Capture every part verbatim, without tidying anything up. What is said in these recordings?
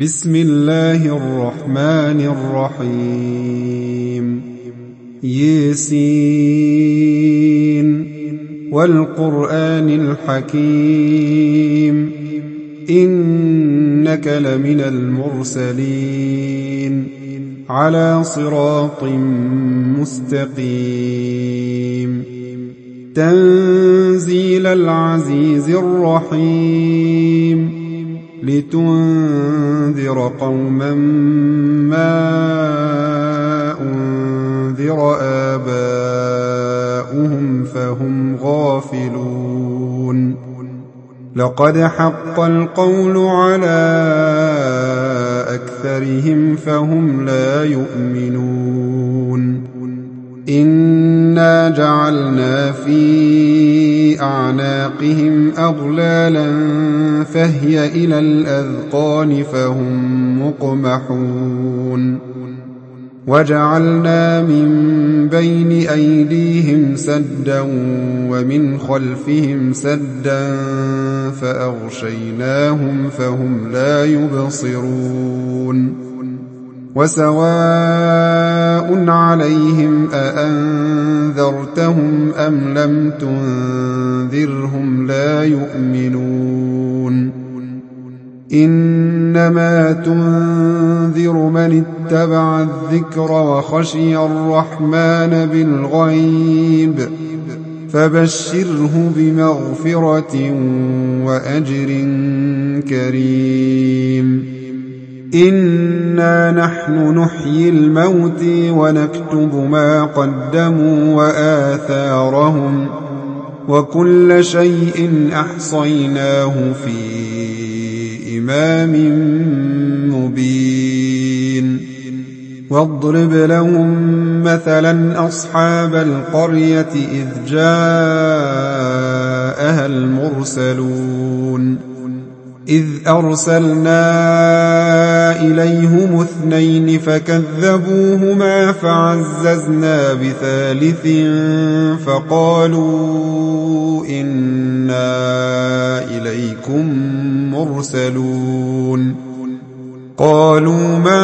بسم الله الرحمن الرحيم ياسين والقرآن الحكيم إنك لمن المرسلين على صراط مستقيم تنزيل العزيز الرحيم لتنذر قوما ما أنذر آباؤهم فهم غافلون لقد حق القول على أكثرهم فهم لا يؤمنون إنا جعلنا في أعناقهم أغلالا فهي إلى الأذقان فهم مقمحون وجعلنا من بين أيديهم سدا ومن خلفهم سدا فأغشيناهم فهم لا يبصرون وسواء عليهم أأنذرتهم أم لم تنذرهم لا يؤمنون إنما تنذر من اتبع الذكر وخشي الرحمن بالغيب فبشره بمغفرة وأجر كريم إنا نحن نحيي الموت ونكتب ما قدموا وآثارهم وكل شيء أحصيناه في إمام مبين واضرب لهم مثلا أصحاب القرية إذ جاءها المرسلون إذ أرسلنا إليهم اثنين فكذبوهما فعززنا بثالث فقالوا إنا إليكم مرسلون قالوا ما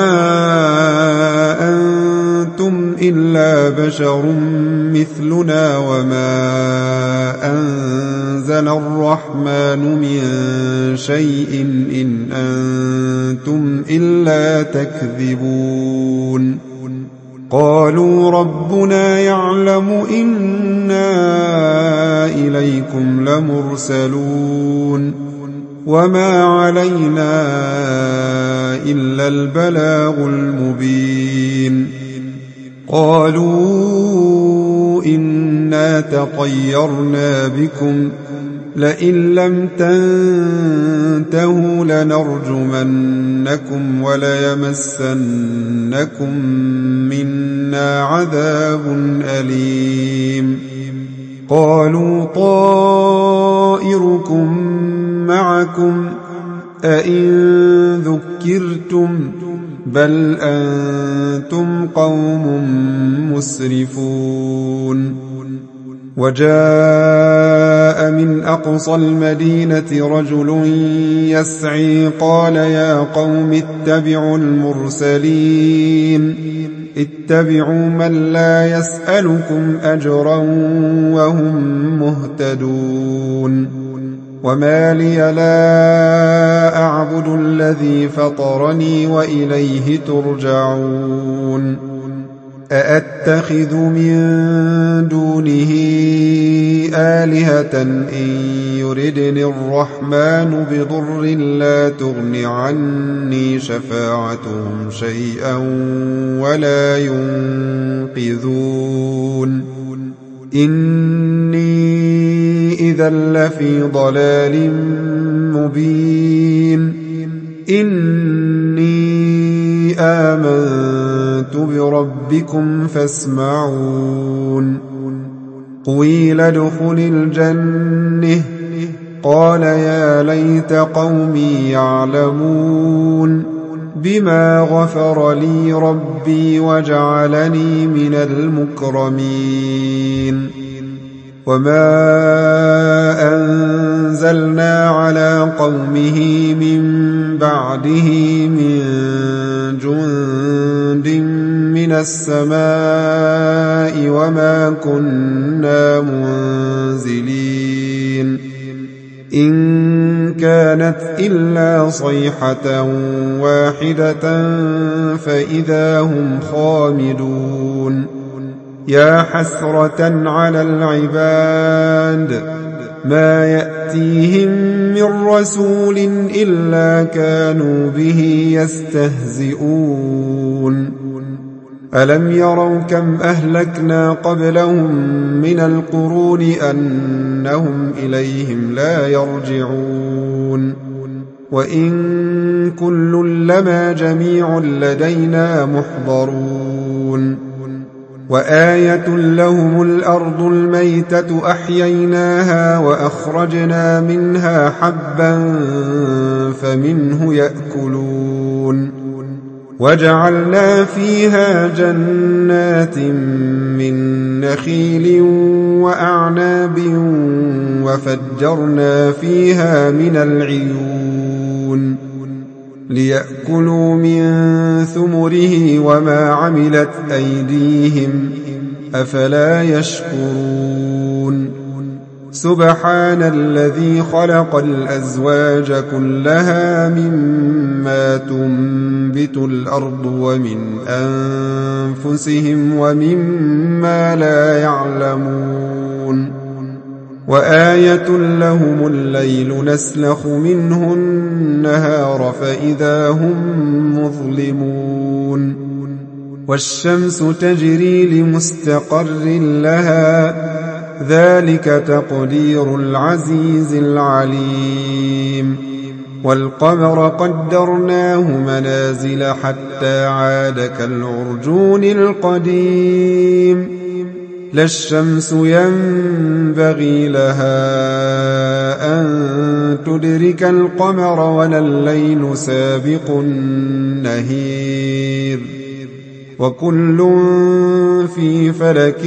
أنتم إلا بشر مثلنا وما أنزل الرحمن من شيء إن أنتم إلا تكذبون قالوا ربنا يعلم إنا إليكم لمرسلون وما علينا إلا البلاغ المبين قالوا إنا تطيرنا بكم لئن لم تنتهوا لنرجمنكم وليمسنكم منا عذاب أليم قالوا طائركم معكم أئن ذكرتم بل أنتم قوم مسرفون وجاء من أقصى المدينة رجل يسعي قال يا قوم اتبعوا المرسلين اتبعوا من لا يسألكم أجرا وهم مهتدون وما لي لا أعبد الذي فطرني وإليه ترجعون أأتخذ من دونه آلهة إن يردني الرحمن بضر لا تغن عني شفاعتهم شيئا ولا ينقذون إني إذا لفي ضلال مبين إني آمنت بربكم فاسمعون قيل ادخل الجنة قال يا ليت قومي يعلمون بما غفر لي ربي وجعلني من المكرمين وما أنزلنا على قومه من بعده من جند من السماء وما كنا منزلين إن كانت إلا صيحة واحدة فإذا هم خامدون يا حسرة على العباد ما يأتيهم من رسول إلا كانوا به يستهزئون ألم يروا كم أهلكنا قبلهم من القرون أنهم إليهم لا يرجعون وإن كل لما جميع لدينا محضرون وآية لهم الأرض الميتة أحييناها وأخرجنا منها حبا فمنه يأكلون وجعلنا فيها جنات من نخيل وأعناب وفجرنا فيها من العيون ليأكلوا من ثمره وما عملت أيديهم أفلا يشكرون سبحان الذي خلق الأزواج كلها مما تنبت الأرض ومن أنفسهم ومما لا يعلمون وآية لهم الليل نسلخ منه النهار فإذا هم مظلمون والشمس تجري لمستقر لها ذلك تقدير العزيز العليم والقمر قدرناه منازل حتى عاد كالعرجون القديم لا الشمس ينبغي لها أن تدرك القمر ولا الليل سابق النهير وكل في فلك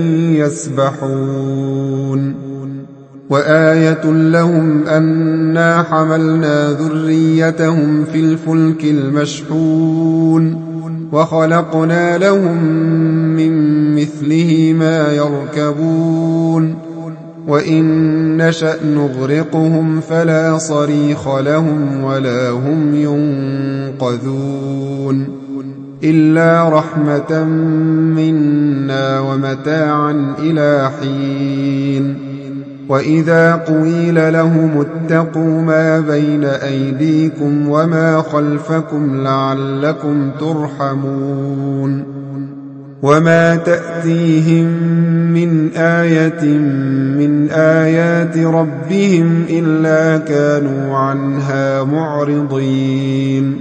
يسبحون وآية لهم أنا حملنا ذريتهم في الفلك المشحون وخلقنا لهم من مثله ما يركبون وإن نشأ نغرقهم فلا صريخ لهم ولا هم ينقذون إلا رحمة منا ومتاعا إلى حين وإذا قيل لهم اتقوا ما بين أيديكم وما خلفكم لعلكم ترحمون وما تأتيهم من آية من آيات ربهم إلا كانوا عنها معرضين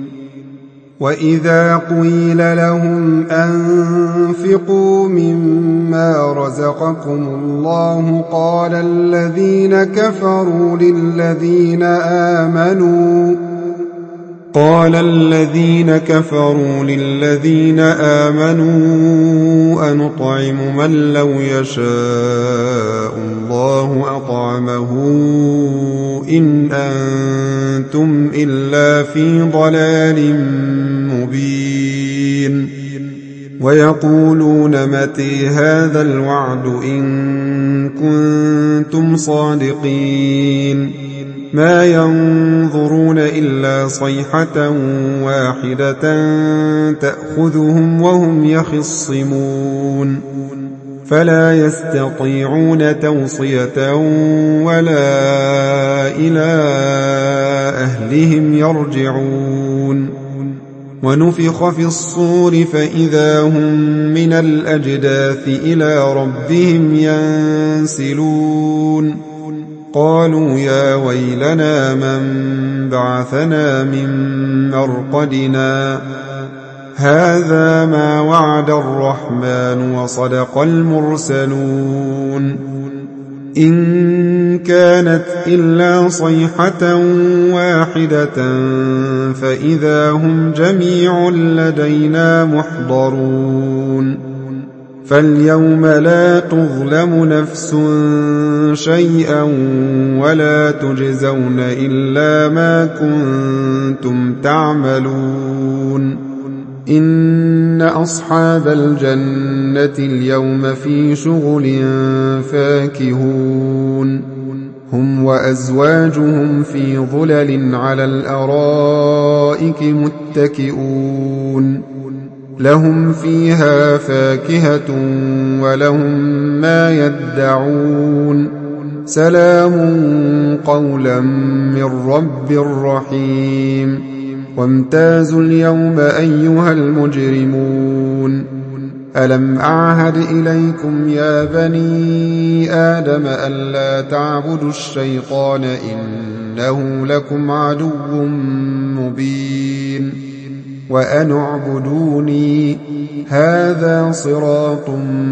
وإذا قيل لهم أنفقوا مما رزقكم الله قال الذين كفروا للذين آمنوا قال الذين كفروا للذين آمنوا أنطعم من لو يشاء الله أطعمه إن أنتم إلا في ضلال مبين ويقولون متى هذا الوعد إن كنتم صادقين ما ينظرون إلا صيحة واحدة تأخذهم وهم يخصمون فلا يستطيعون توصية ولا إلى أهلهم يرجعون ونفخ في الصور فإذا هم من الأجداث إلى ربهم ينسلون قالوا يا ويلنا من بعثنا من مرقدنا هذا ما وعد الرحمن وصدق المرسلون إن كانت إلا صيحة واحدة فإذا هم جميع لدينا محضرون فاليوم لا تظلم نفس شيئا ولا تجزون إلا ما كنتم تعملون إن أصحاب الجنة اليوم في شغل فاكهون هم وأزواجهم في ظلل على الأرائك متكئون لهم فيها فاكهة ولهم ما يدعون سلام قولا من رب رحيم وامتازوا اليوم أيها المجرمون ألم أعهد إليكم يا بني آدم ألا تعبدوا الشيطان إنه لكم عدو مبين وأن اعبدوني هذا صراط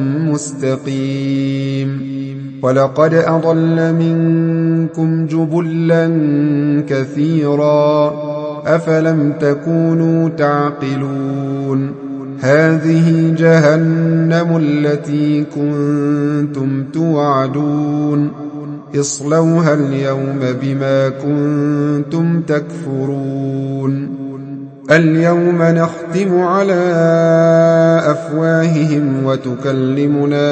مستقيم ولقد أضل منكم جبلا كثيرا أفلم تكونوا تعقلون هذه جهنم التي كنتم توعدون اصلوها اليوم بما كنتم تكفرون اليوم نختم على أفواههم وتكلمنا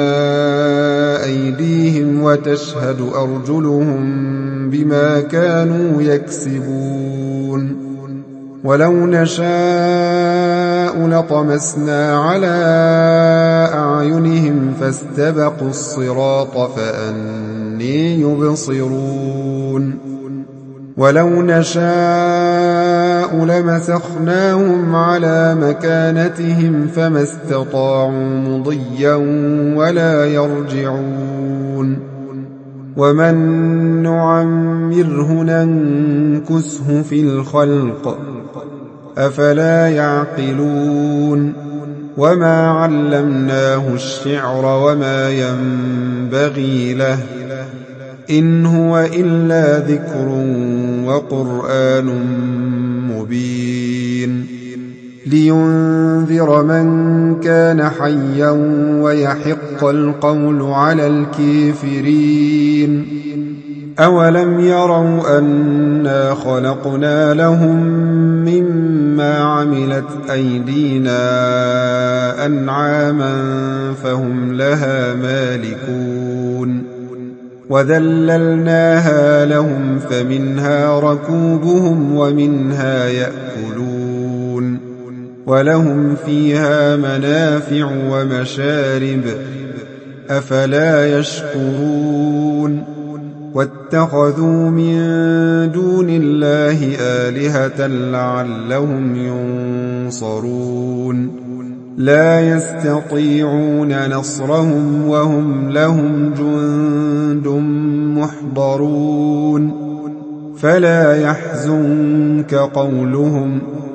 أيديهم وتشهد أرجلهم بما كانوا يكسبون ولو نشاء لطمسنا على أعينهم فاستبقوا الصراط فأني يبصرون ولو نشاء لمسخناهم على مكانتهم فما استطاعوا مضيا ولا يرجعون ومن نعمره ننكسه في الخلق أفلا يعقلون وما علمناه الشعر وما ينبغي له إن هو إلا ذكر وقرآن مبين لينذر من كان حيا ويحق القول على الكافرين أولم يروا أنا خلقنا لهم مما عملت أيدينا أنعاما فهم لها مالكون وذللناها لهم فمنها ركوبهم ومنها يأكلون ولهم فيها منافع ومشارب أفلا يشكرون واتخذوا من دون الله آلهة لعلهم ينصرون لا يستطيعون نصرهم وهم لهم جند محضرون فلا يحزنك قولهم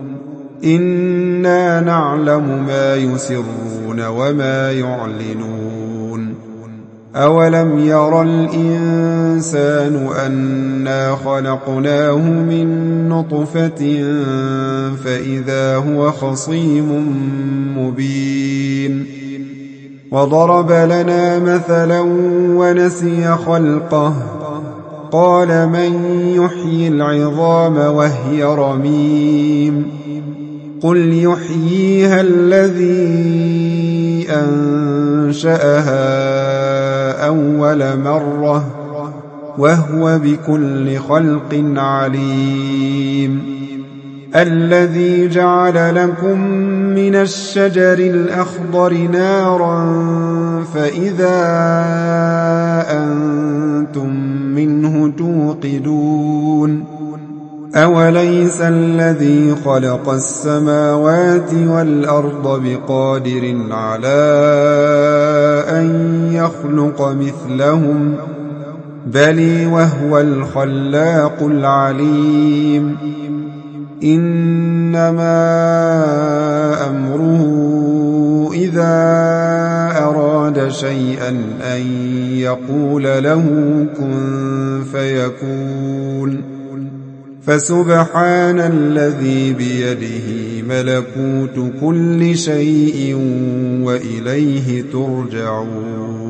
إنا نعلم ما يسرون وما يعلنون أولم يرى الإنسان أنا خلقناه من نطفة فإذا هو خصيم مبين وضرب لنا مثلا ونسي خلقه قال من يحيي العظام وهي رميم قل يحييها الذي أنشأها أول مرة وهو بكل خلق عليم الذي جعل لكم من الشجر الأخضر نارا فإذا أنتم منه توقدون أوليس الذي خلق السماوات والأرض بقادر على أن يخلق مثلهم بل وهو الخلاق العليم إنما أمره إذا أراد شيئا أن يقول له كن فيكون فسبحان الذي بيده ملكوت كل شيء وإليه ترجعون